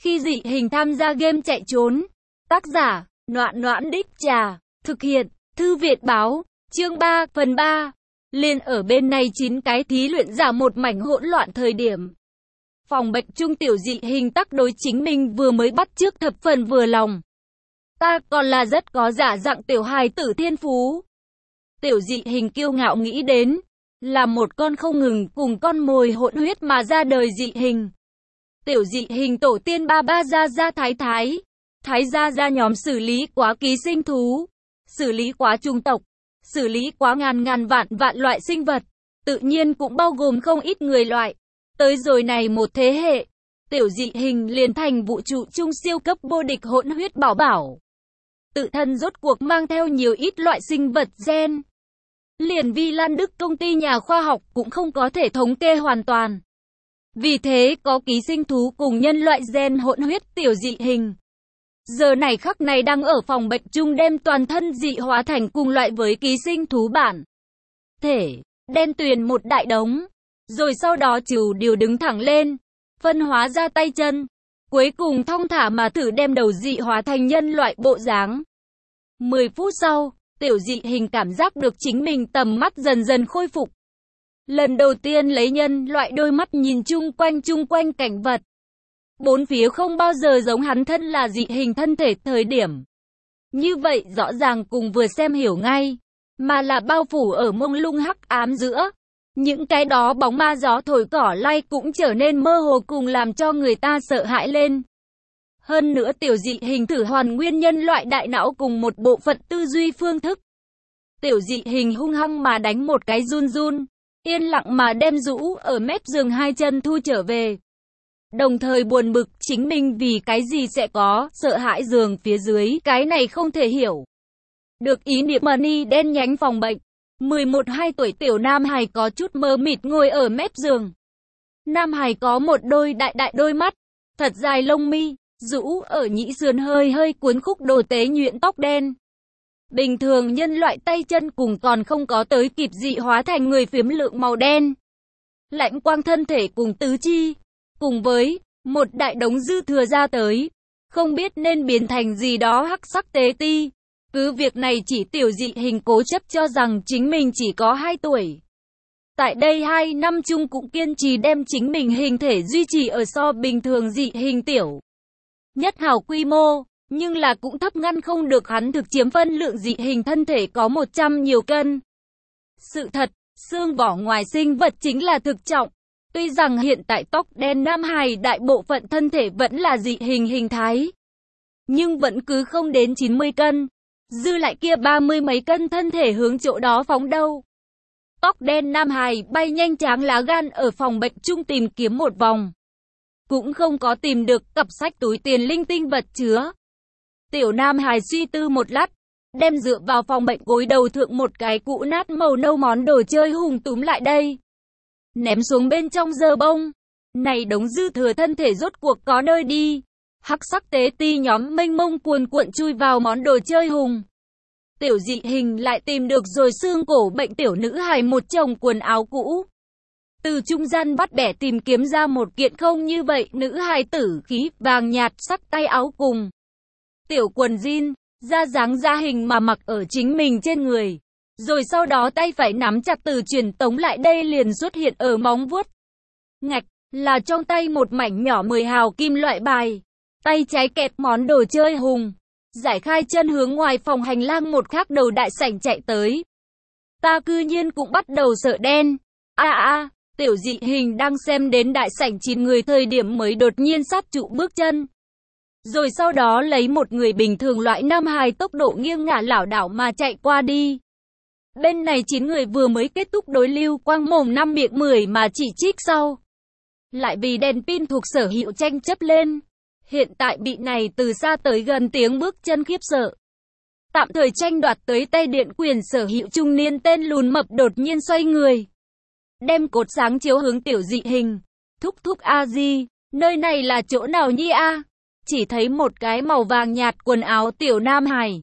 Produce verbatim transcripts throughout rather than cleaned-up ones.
Khi dị hình tham gia game chạy trốn. Tác giả, Noãn Noãn Đích Trà. Thực hiện, Thư Việt Báo. Chương ba, phần ba. Liền ở bên này chín cái thí luyện giả một mảnh hỗn loạn thời điểm. Phòng bệnh trung tiểu dị hình tắc đối chính mình vừa mới bắt chước thập phần vừa lòng. Ta còn là rất có giả dạng tiểu hài tử thiên phú. Tiểu dị hình kiêu ngạo nghĩ đến, là một con không ngừng cùng con mồi hỗn huyết mà ra đời dị hình. Tiểu dị hình tổ tiên ba ba gia gia thái thái. Thái gia gia nhóm xử lý quá ký sinh thú, xử lý quá chủng tộc, xử lý quá ngàn ngàn vạn vạn loại sinh vật, tự nhiên cũng bao gồm không ít người loại. Tới rồi này một thế hệ, tiểu dị hình liền thành vũ trụ trung siêu cấp vô địch hỗn huyết bảo bảo. Tự thân rốt cuộc mang theo nhiều ít loại sinh vật gen. Liền Vi Lan Đức công ty nhà khoa học cũng không có thể thống kê hoàn toàn. Vì thế có ký sinh thú cùng nhân loại gen hỗn huyết tiểu dị hình. Giờ này khắc này đang ở phòng bệnh chung đem toàn thân dị hóa thành cùng loại với ký sinh thú bản thể, đen tuyền một đại đống. Rồi sau đó trừ điều đứng thẳng lên, phân hóa ra tay chân. Cuối cùng thong thả mà thử đem đầu dị hóa thành nhân loại bộ dáng. mười phút sau, tiểu dị hình cảm giác được chính mình tầm mắt dần dần khôi phục. Lần đầu tiên lấy nhân loại đôi mắt nhìn chung quanh chung quanh cảnh vật. Bốn phía không bao giờ giống hắn thân là dị hình thân thể thời điểm. Như vậy rõ ràng cùng vừa xem hiểu ngay, mà là bao phủ ở mông lung hắc ám giữa. Những cái đó bóng ma gió thổi cỏ lay cũng trở nên mơ hồ cùng làm cho người ta sợ hãi lên. Hơn nữa tiểu dị hình thử hoàn nguyên nhân loại đại não cùng một bộ phận tư duy phương thức. Tiểu dị hình hung hăng mà đánh một cái run run, yên lặng mà đem rũ ở mép giường hai chân thu trở về. Đồng thời buồn bực chính mình vì cái gì sẽ có, sợ hãi giường phía dưới, cái này không thể hiểu. Được ý niệm money đen nhánh phòng bệnh. mười một hai tuổi tiểu nam hài có chút mơ mịt ngồi ở mép giường. Nam hài có một đôi đại đại đôi mắt, thật dài lông mi, rũ ở nhĩ sườn hơi hơi cuốn khúc đồ tế nhuyễn tóc đen. Bình thường nhân loại tay chân cùng còn không có tới kịp dị hóa thành người phiếm lượng màu đen. Lãnh quang thân thể cùng tứ chi, cùng với một đại đống dư thừa ra tới, không biết nên biến thành gì đó hắc sắc tế ti. Cứ việc này chỉ tiểu dị hình cố chấp cho rằng chính mình chỉ có hai tuổi. Tại đây hai năm chung cũng kiên trì đem chính mình hình thể duy trì ở so bình thường dị hình tiểu nhất hào quy mô, nhưng là cũng thấp ngăn không được hắn thực chiếm phân lượng dị hình thân thể có một trăm nhiều cân. Sự thật, xương vỏ ngoài sinh vật chính là thực trọng. Tuy rằng hiện tại tóc đen nam hài đại bộ phận thân thể vẫn là dị hình hình thái, nhưng vẫn cứ không đến chín mươi cân. Dư lại kia ba mươi mấy cân thân thể hướng chỗ đó phóng đâu. Tóc đen nam hài bay nhanh tráng lá gan ở phòng bệnh chung tìm kiếm một vòng. Cũng không có tìm được cặp sách túi tiền linh tinh vật chứa. Tiểu nam hài suy tư một lát, đem dựa vào phòng bệnh gối đầu thượng một cái cũ nát màu nâu món đồ chơi hùng túm lại đây. Ném xuống bên trong dơ bông. Này đống dư thừa thân thể rốt cuộc có nơi đi. Hắc sắc tế ti nhóm mênh mông cuồn cuộn chui vào món đồ chơi hùng. Tiểu dị hình lại tìm được rồi xương cổ bệnh tiểu nữ hài một chồng quần áo cũ. Từ trung gian bắt bẻ tìm kiếm ra một kiện không như vậy nữ hài tử khí vàng nhạt sắc tay áo cùng tiểu quần jean, da dáng da hình mà mặc ở chính mình trên người. Rồi sau đó tay phải nắm chặt từ truyền tống lại đây liền xuất hiện ở móng vuốt. Ngạch, là trong tay một mảnh nhỏ mười hào kim loại bài. Tay trái kẹp món đồ chơi hùng. Giải khai chân hướng ngoài phòng hành lang một khác đầu đại sảnh chạy tới. Ta cư nhiên cũng bắt đầu sợ đen. A a, tiểu dị hình đang xem đến đại sảnh chín người thời điểm mới đột nhiên sát trụ bước chân. Rồi sau đó lấy một người bình thường loại nam hài tốc độ nghiêng ngả lảo đảo mà chạy qua đi. Bên này chín người vừa mới kết thúc đối lưu quang mồm năm miệng mười mà chỉ trích sau. Lại vì đèn pin thuộc sở hữu tranh chấp lên. Hiện tại bị này từ xa tới gần tiếng bước chân khiếp sợ. Tạm thời tranh đoạt tới tay điện quyền sở hữu trung niên tên lùn mập đột nhiên xoay người. Đem cột sáng chiếu hướng tiểu dị hình. Thúc thúc a di, nơi này là chỗ nào nhi a? Chỉ thấy một cái màu vàng nhạt quần áo tiểu nam hài.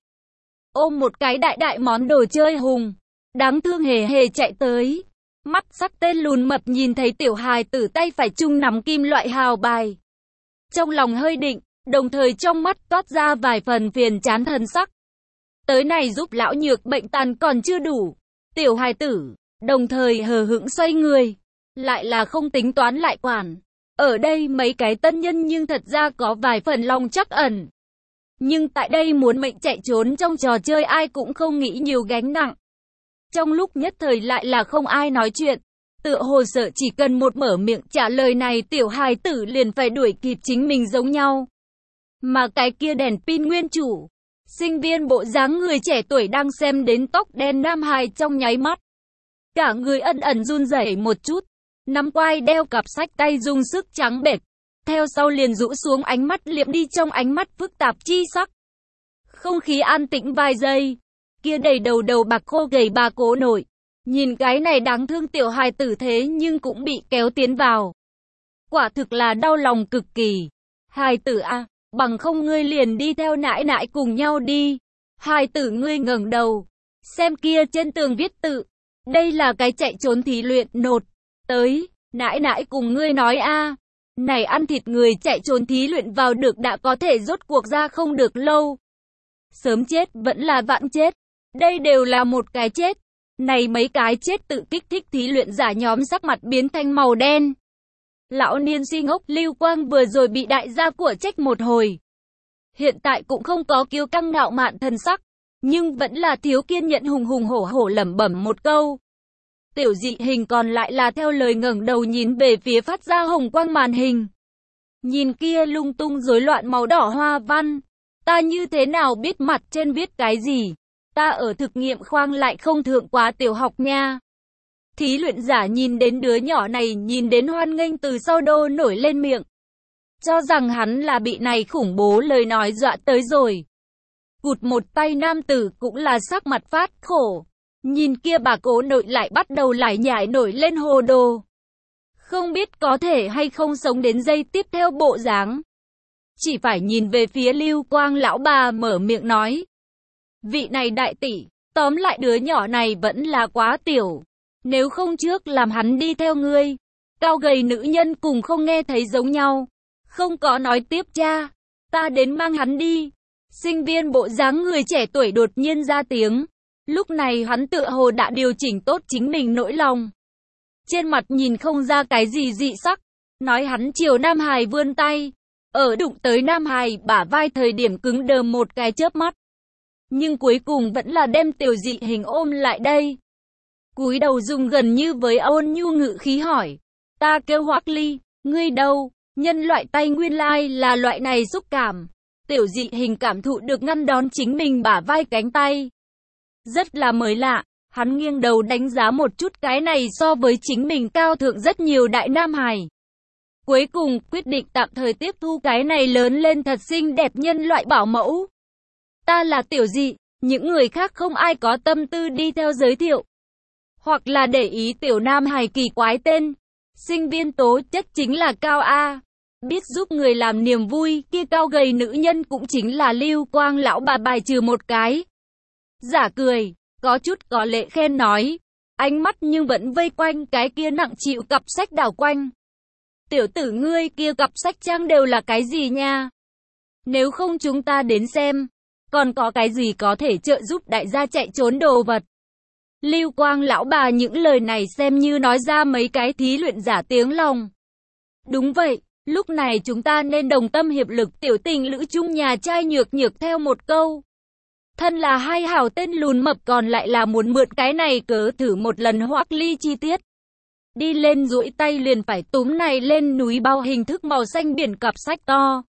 Ôm một cái đại đại món đồ chơi hùng. Đáng thương hề hề chạy tới. Mắt sắc tên lùn mập nhìn thấy tiểu hài tử tay phải chung nắm kim loại hào bài. trong lòng hơi định, đồng thời trong mắt toát ra vài phần phiền chán thần sắc. Tới này giúp lão nhược bệnh tàn còn chưa đủ. Tiểu hài tử, đồng thời hờ hững xoay người. Lại là không tính toán lại quản. Ở đây mấy cái tân nhân nhưng thật ra có vài phần lòng trắc ẩn. Nhưng tại đây muốn mệnh chạy trốn trong trò chơi ai cũng không nghĩ nhiều gánh nặng. Trong lúc nhất thời lại là không ai nói chuyện. Tựa hồ sợ chỉ cần một mở miệng trả lời này tiểu hài tử liền phải đuổi kịp chính mình giống nhau. Mà cái kia đèn pin nguyên chủ, sinh viên bộ dáng người trẻ tuổi đang xem đến tóc đen nam hài trong nháy mắt. Cả người ẩn ẩn run rẩy một chút, nắm quai đeo cặp sách tay dùng sức trắng bệch. Theo sau liền rũ xuống ánh mắt liệm đi trong ánh mắt phức tạp chi sắc. Không khí an tĩnh vài giây, kia đầy đầu đầu bạc khô gầy bà cố nội. Nhìn cái này đáng thương tiểu hài tử thế nhưng cũng bị kéo tiến vào. Quả thực là đau lòng cực kỳ. Hài tử a, bằng không ngươi liền đi theo nãi nãi cùng nhau đi. Hài tử ngươi ngẩng đầu, xem kia trên tường viết tự. Đây là cái chạy trốn thí luyện nột. Tới, nãi nãi cùng ngươi nói a. Này ăn thịt người chạy trốn thí luyện vào được đã có thể rốt cuộc ra không được lâu. Sớm chết vẫn là vãn chết. Đây đều là một cái chết. Này mấy cái chết tự kích thích thí luyện giả nhóm sắc mặt biến thành màu đen. Lão niên si ngốc Lưu Quang vừa rồi bị đại gia của trách một hồi. Hiện tại cũng không có kiêu căng ngạo mạn thần sắc. Nhưng vẫn là thiếu kiên nhẫn hùng hùng hổ hổ lẩm bẩm một câu. Tiểu dị hình còn lại là theo lời ngẩng đầu nhìn về phía phát ra hồng quang màn hình. Nhìn kia lung tung rối loạn màu đỏ hoa văn. Ta như thế nào biết mặt trên viết cái gì? Ta ở thực nghiệm khoang lại không thượng quá tiểu học nha. Thí luyện giả nhìn đến đứa nhỏ này nhìn đến hoan nghênh từ sau đô nổi lên miệng. Cho rằng hắn là bị này khủng bố lời nói dọa tới rồi. Cụt một tay nam tử cũng là sắc mặt phát khổ. Nhìn kia bà cố nội lại bắt đầu lải nhải nổi lên hồ đồ. Không biết có thể hay không sống đến giây tiếp theo bộ dáng. Chỉ phải nhìn về phía Lưu Quang lão bà mở miệng nói. Vị này đại tỷ, tóm lại đứa nhỏ này vẫn là quá tiểu. Nếu không trước làm hắn đi theo ngươi. Cao gầy nữ nhân cùng không nghe thấy giống nhau. Không có nói tiếp cha. Ta đến mang hắn đi. Sinh viên bộ dáng người trẻ tuổi đột nhiên ra tiếng. Lúc này hắn tựa hồ đã điều chỉnh tốt chính mình nỗi lòng. Trên mặt nhìn không ra cái gì dị sắc. Nói hắn chiều Nam Hải vươn tay. Ở đụng tới Nam Hải bả vai thời điểm cứng đờ một cái chớp mắt. Nhưng cuối cùng vẫn là đem tiểu dị hình ôm lại đây. Cúi đầu dùng gần như với ôn nhu ngự khí hỏi. Ta kêu Hoắc Ly, ngươi đâu? Nhân loại tay nguyên lai là loại này xúc cảm. Tiểu dị hình cảm thụ được ngăn đón chính mình bả vai cánh tay. Rất là mới lạ, hắn nghiêng đầu đánh giá một chút cái này so với chính mình cao thượng rất nhiều đại Nam Hải. Cuối cùng quyết định tạm thời tiếp thu cái này lớn lên thật xinh đẹp nhân loại bảo mẫu. Ta là tiểu dị, những người khác không ai có tâm tư đi theo giới thiệu. Hoặc là để ý tiểu Nam Hải kỳ quái tên. Sinh viên tố chất chính là Cao A. Biết giúp người làm niềm vui, kia cao gầy nữ nhân cũng chính là Lưu Quang lão bà bài trừ một cái. Giả cười, có chút có lệ khen nói. Ánh mắt nhưng vẫn vây quanh cái kia nặng chịu cặp sách đảo quanh. Tiểu tử ngươi kia cặp sách trang đều là cái gì nha? Nếu không chúng ta đến xem. Còn có cái gì có thể trợ giúp đại gia chạy trốn đồ vật? Lưu Quang lão bà những lời này xem như nói ra mấy cái thí luyện giả tiếng lòng. Đúng vậy, lúc này chúng ta nên đồng tâm hiệp lực tiểu tình lữ chung nhà trai nhược nhược theo một câu. Thân là hai hảo tên lùn mập còn lại là muốn mượn cái này cớ thử một lần Hoắc Ly chi tiết. Đi lên duỗi tay liền phải túm này lên núi bao hình thức màu xanh biển cặp sách to.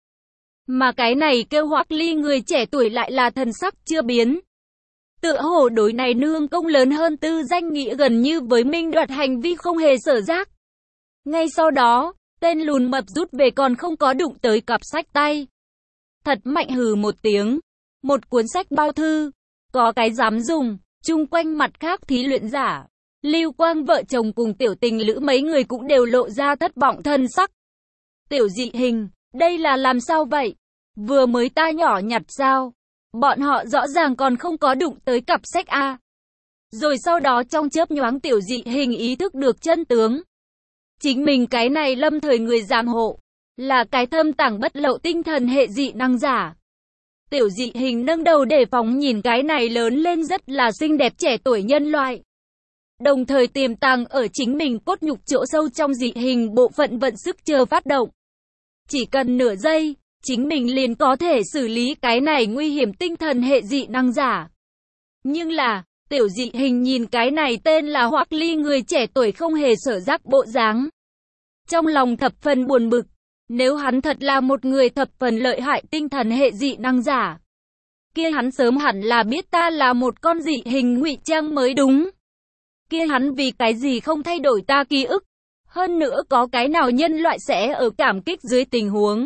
Mà cái này kêu Hoắc Ly người trẻ tuổi lại là thần sắc chưa biến. Tựa hồ đối này nương công lớn hơn tư danh nghĩa gần như với minh đoạt hành vi không hề sở giác. Ngay sau đó, tên lùn mập rút về còn không có đụng tới cặp sách tay. Thật mạnh hừ một tiếng. Một cuốn sách bao thư. Có cái dám dùng. Chung quanh mặt khác thí luyện giả. Lưu Quang vợ chồng cùng tiểu tình lữ mấy người cũng đều lộ ra thất vọng thân sắc. Tiểu dị hình. Đây là làm sao vậy? Vừa mới ta nhỏ nhặt sao? Bọn họ rõ ràng còn không có đụng tới cặp sách A. Rồi sau đó trong chớp nhoáng tiểu dị hình ý thức được chân tướng. Chính mình cái này lâm thời người giang hộ. là cái thâm tàng bất lộ tinh thần hệ dị năng giả. Tiểu dị hình nâng đầu đề phóng nhìn cái này lớn lên rất là xinh đẹp trẻ tuổi nhân loại. Đồng thời tiềm tàng ở chính mình cốt nhục chỗ sâu trong dị hình bộ phận vận sức chờ phát động. Chỉ cần nửa giây, chính mình liền có thể xử lý cái này nguy hiểm tinh thần hệ dị năng giả. Nhưng là, tiểu dị hình nhìn cái này tên là Hoắc Ly người trẻ tuổi không hề sở giác bộ dáng. Trong lòng thập phần buồn bực, nếu hắn thật là một người thập phần lợi hại tinh thần hệ dị năng giả, kia hắn sớm hẳn là biết ta là một con dị hình ngụy trang mới đúng. Kia hắn vì cái gì không thay đổi ta ký ức? Hơn nữa có cái nào nhân loại sẽ ở cảm kích dưới tình huống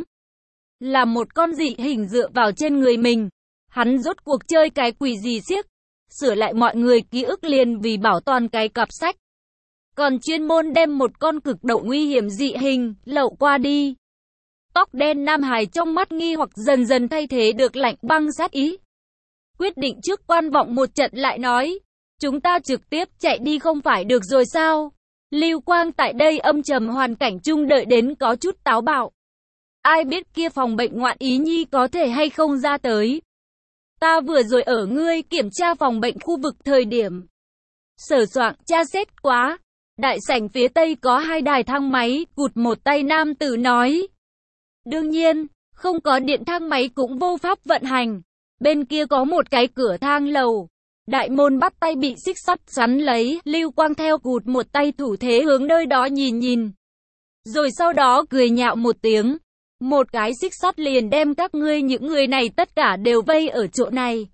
là một con dị hình dựa vào trên người mình? Hắn rốt cuộc chơi cái quỷ gì xiếc? Sửa lại mọi người ký ức liền vì bảo toàn cái cặp sách. Còn chuyên môn đem một con cực độ nguy hiểm dị hình lậu qua đi. Tóc đen nam hài trong mắt nghi hoặc dần dần thay thế được lạnh băng sát ý. Quyết định trước quan vọng một trận lại nói, chúng ta trực tiếp chạy đi không phải được rồi sao? Lưu Quang tại đây âm trầm hoàn cảnh chung đợi đến có chút táo bạo. Ai biết kia phòng bệnh ngoạn ý nhi có thể hay không ra tới. Ta vừa rồi ở ngươi kiểm tra phòng bệnh khu vực thời điểm. Sở soạn tra xét quá. Đại sảnh phía tây có hai đài thang máy, cụt một tay nam tử nói. Đương nhiên, không có điện thang máy cũng vô pháp vận hành. Bên kia có một cái cửa thang lầu. Đại môn bắt tay bị xích sắt xoắn lấy, Lưu Quang theo cụt một tay thủ thế hướng nơi đó nhìn nhìn. Rồi sau đó cười nhạo một tiếng. Một cái xích sắt liền đem các ngươi những người này tất cả đều vây ở chỗ này.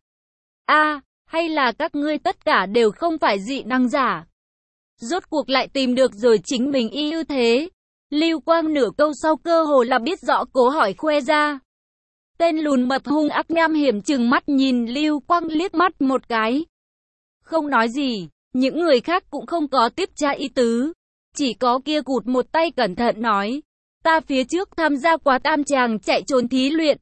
A, hay là các ngươi tất cả đều không phải dị năng giả? Rốt cuộc lại tìm được rồi chính mình y ưu thế. Lưu Quang nửa câu sau cơ hồ là biết rõ cố hỏi khoe ra. Tên lùn mập hung ác nham hiểm chừng mắt nhìn Lưu Quang liếc mắt một cái. Không nói gì, những người khác cũng không có tiếp tra ý tứ. Chỉ có kia cụt một tay cẩn thận nói. Ta phía trước tham gia quá tam tràng chạy trốn thí luyện.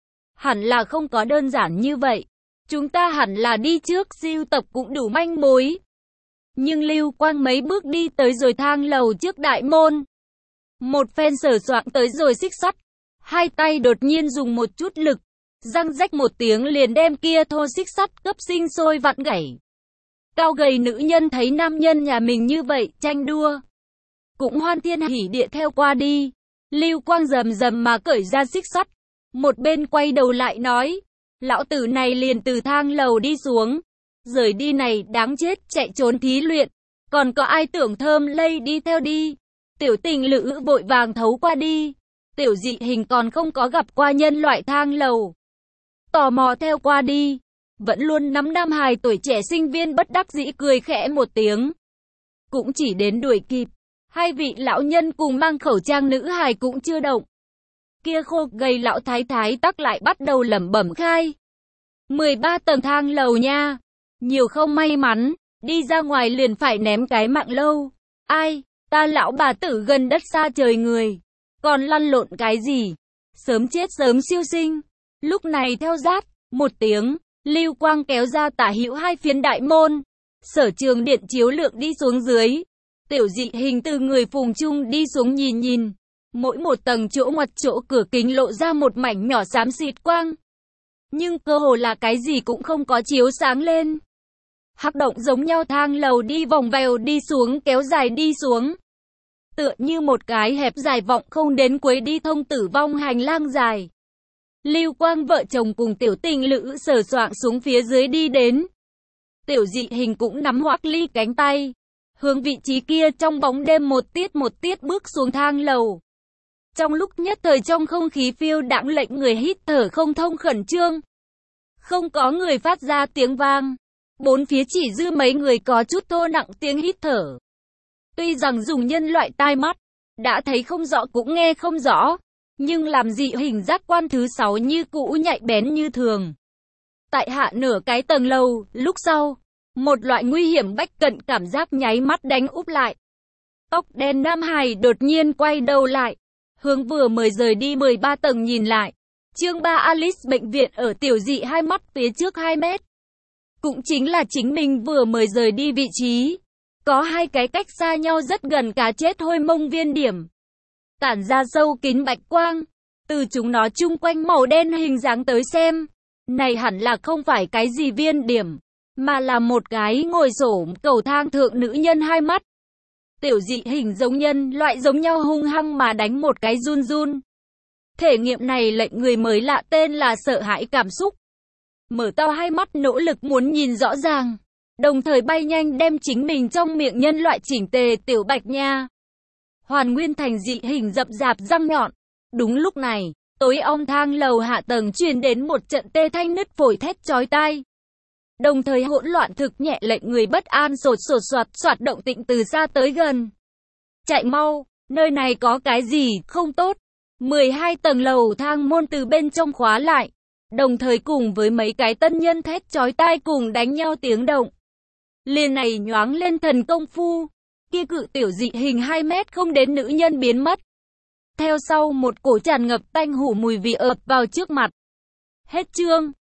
Hẳn là không có đơn giản như vậy. Chúng ta hẳn là đi trước siêu tập cũng đủ manh mối. Nhưng Lưu Quang mấy bước đi tới rồi thang lầu trước đại môn. Một phen sờ soạng tới rồi xích sắt. Hai tay đột nhiên dùng một chút lực. Răng rách một tiếng liền đem kia thô xích sắt cấp sinh sôi vặn gãy. Cao gầy nữ nhân thấy nam nhân nhà mình như vậy, tranh đua. Cũng hoan thiên hỉ địa theo qua đi. Lưu Quang rầm rầm mà cởi ra xích sắt. Một bên quay đầu lại nói. Lão tử này liền từ thang lầu đi xuống. Rời đi này đáng chết chạy trốn thí luyện. Còn có ai tưởng thơm lây đi theo đi. Tiểu tình lữ vội vàng thấu qua đi. Tiểu dị hình còn không có gặp qua nhân loại thang lầu. Tò mò theo qua đi. Vẫn luôn nắm nam hài tuổi trẻ sinh viên bất đắc dĩ cười khẽ một tiếng. Cũng chỉ đến đuổi kịp. Hai vị lão nhân cùng mang khẩu trang nữ hài cũng chưa động. Kia khô gầy lão thái thái tắc lại bắt đầu lẩm bẩm khai. mười ba tầng thang lầu nha. Nhiều không may mắn. Đi ra ngoài liền phải ném cái mạng lâu. Ai, ta lão bà tử gần đất xa trời người. Còn lăn lộn cái gì? Sớm chết sớm siêu sinh. Lúc này theo rát, một tiếng, Lưu Quang kéo ra tả hữu hai phiến đại môn. Sở trường điện chiếu lượng đi xuống dưới. Tiểu dị hình từ người phùng chung đi xuống nhìn nhìn. Mỗi một tầng chỗ ngoặt chỗ cửa kính lộ ra một mảnh nhỏ xám xịt quang. Nhưng cơ hồ là cái gì cũng không có chiếu sáng lên. Hắc động giống nhau thang lầu đi vòng vèo đi xuống kéo dài đi xuống. Tựa như một cái hẹp dài vọng không đến cuối đi thông tử vong hành lang dài. Lưu Quang vợ chồng cùng tiểu tình lữ sờ soạng xuống phía dưới đi đến. Tiểu dị hình cũng nắm Hoắc Ly cánh tay. Hướng vị trí kia trong bóng đêm một tiết một tiết bước xuống thang lầu. Trong lúc nhất thời trong không khí phiêu đãng lệnh người hít thở không thông khẩn trương. Không có người phát ra tiếng vang. Bốn phía chỉ dư mấy người có chút thô nặng tiếng hít thở. Tuy rằng dùng nhân loại tai mắt, đã thấy không rõ cũng nghe không rõ. Nhưng làm dị hình giác quan thứ sáu như cũ nhạy bén như thường. Tại hạ nửa cái tầng lầu, lúc sau, một loại nguy hiểm bách cận cảm giác nháy mắt đánh úp lại. Tóc đen nam hài đột nhiên quay đầu lại. Hướng vừa mới rời đi mười ba tầng nhìn lại. Chương ba Alice bệnh viện ở tiểu dị hai mắt phía trước hai mét. Cũng chính là chính mình vừa mới rời đi vị trí. Có hai cái cách xa nhau rất gần cá chết hôi mông viên điểm. tản ra sâu kín bạch quang. Từ chúng nó chung quanh màu đen hình dáng tới xem, này hẳn là không phải cái gì viên điểm, mà là một cái ngồi xổm cầu thang thượng nữ nhân hai mắt. Tiểu dị hình giống nhân loại giống nhau hung hăng mà đánh một cái run run. Thể nghiệm này lệnh người mới lạ tên là sợ hãi cảm xúc. Mở to hai mắt nỗ lực muốn nhìn rõ ràng, đồng thời bay nhanh đem chính mình trong miệng nhân loại chỉnh tề tiểu bạch nha hoàn nguyên thành dị hình rậm rạp răng nhọn. Đúng lúc này, tối om thang lầu hạ tầng truyền đến một trận tê thanh nứt phổi thét chói tai. Đồng thời hỗn loạn thực nhẹ lệnh người bất an sột sột soạt soạt động tĩnh từ xa tới gần. Chạy mau, nơi này có cái gì không tốt. mười hai tầng lầu thang môn từ bên trong khóa lại, đồng thời cùng với mấy cái tân nhân thét chói tai cùng đánh nhau tiếng động. Liền này nhoáng lên thần công phu, kia cự tiểu dị hình hai mét không đến nữ nhân biến mất. Theo sau một cổ tràn ngập tanh hủ mùi vị ập vào trước mặt. Hết chương.